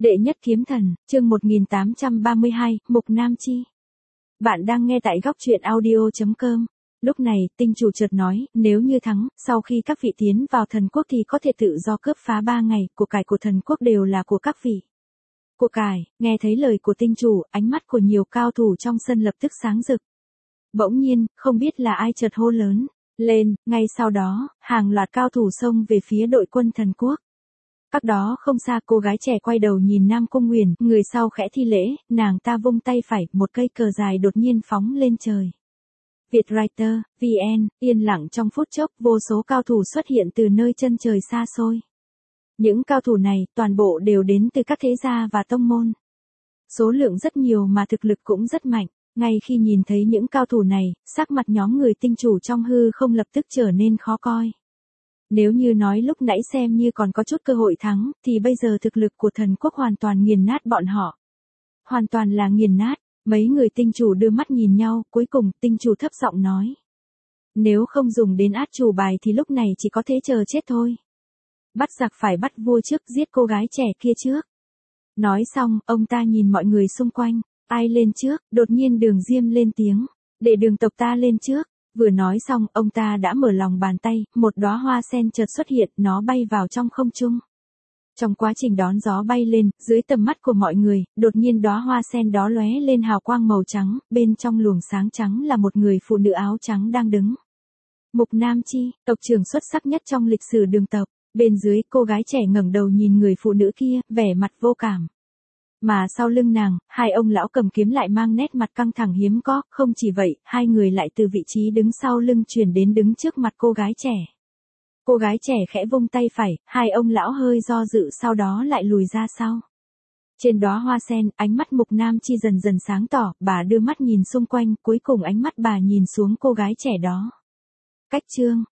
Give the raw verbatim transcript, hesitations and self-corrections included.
Đệ nhất kiếm thần, chương một nghìn tám trăm ba mươi hai, Mục Nam Chi. Bạn đang nghe tại góc truyện audio chấm com. Lúc này, tinh chủ chợt nói, nếu như thắng, sau khi các vị tiến vào thần quốc thì có thể tự do cướp phá ba ngày, của cải của thần quốc đều là của các vị. Của cải, nghe thấy lời của tinh chủ, ánh mắt của nhiều cao thủ trong sân lập tức sáng rực. Bỗng nhiên, không biết là ai chợt hô lớn, lên, ngay sau đó, hàng loạt cao thủ xông về phía đội quân thần quốc. Cách đó không xa, cô gái trẻ quay đầu nhìn Nam Cung Nguyền, người sau khẽ thi lễ, nàng ta vung tay phải, một cây cờ dài đột nhiên phóng lên trời. Vietwriter, vê en, yên lặng trong phút chốc, vô số cao thủ xuất hiện từ nơi chân trời xa xôi. Những cao thủ này, toàn bộ đều đến từ các thế gia và tông môn. Số lượng rất nhiều mà thực lực cũng rất mạnh. Ngay khi nhìn thấy những cao thủ này, sắc mặt nhóm người tinh chủ trong hư không lập tức trở nên khó coi. Nếu như nói lúc nãy xem như còn có chút cơ hội thắng, thì bây giờ thực lực của thần quốc hoàn toàn nghiền nát bọn họ. Hoàn toàn là nghiền nát, mấy người tinh chủ đưa mắt nhìn nhau, cuối cùng tinh chủ thấp giọng nói. Nếu không dùng đến át chủ bài thì lúc này chỉ có thể chờ chết thôi. Bắt giặc phải bắt vua trước, giết cô gái trẻ kia trước. Nói xong, ông ta nhìn mọi người xung quanh, ai lên trước, đột nhiên Đường Diêm lên tiếng, để Đường tộc ta lên trước. Vừa nói xong, ông ta đã mở lòng bàn tay, một đóa hoa sen chợt xuất hiện, nó bay vào trong không trung. Trong quá trình đón gió bay lên, dưới tầm mắt của mọi người, đột nhiên đóa hoa sen đó lóe lên hào quang màu trắng, bên trong luồng sáng trắng là một người phụ nữ áo trắng đang đứng. Mục Nam Chi, tộc trưởng xuất sắc nhất trong lịch sử Đường tộc. Bên dưới, cô gái trẻ ngẩng đầu nhìn người phụ nữ kia, vẻ mặt vô cảm. Mà sau lưng nàng, hai ông lão cầm kiếm lại mang nét mặt căng thẳng hiếm có, không chỉ vậy, hai người lại từ vị trí đứng sau lưng chuyển đến đứng trước mặt cô gái trẻ. Cô gái trẻ khẽ vung tay phải, hai ông lão hơi do dự sau đó lại lùi ra sau. Trên đóa hoa sen, ánh mắt Mục Nam Chi dần dần sáng tỏ, bà đưa mắt nhìn xung quanh, cuối cùng ánh mắt bà nhìn xuống cô gái trẻ đó. Cách chương,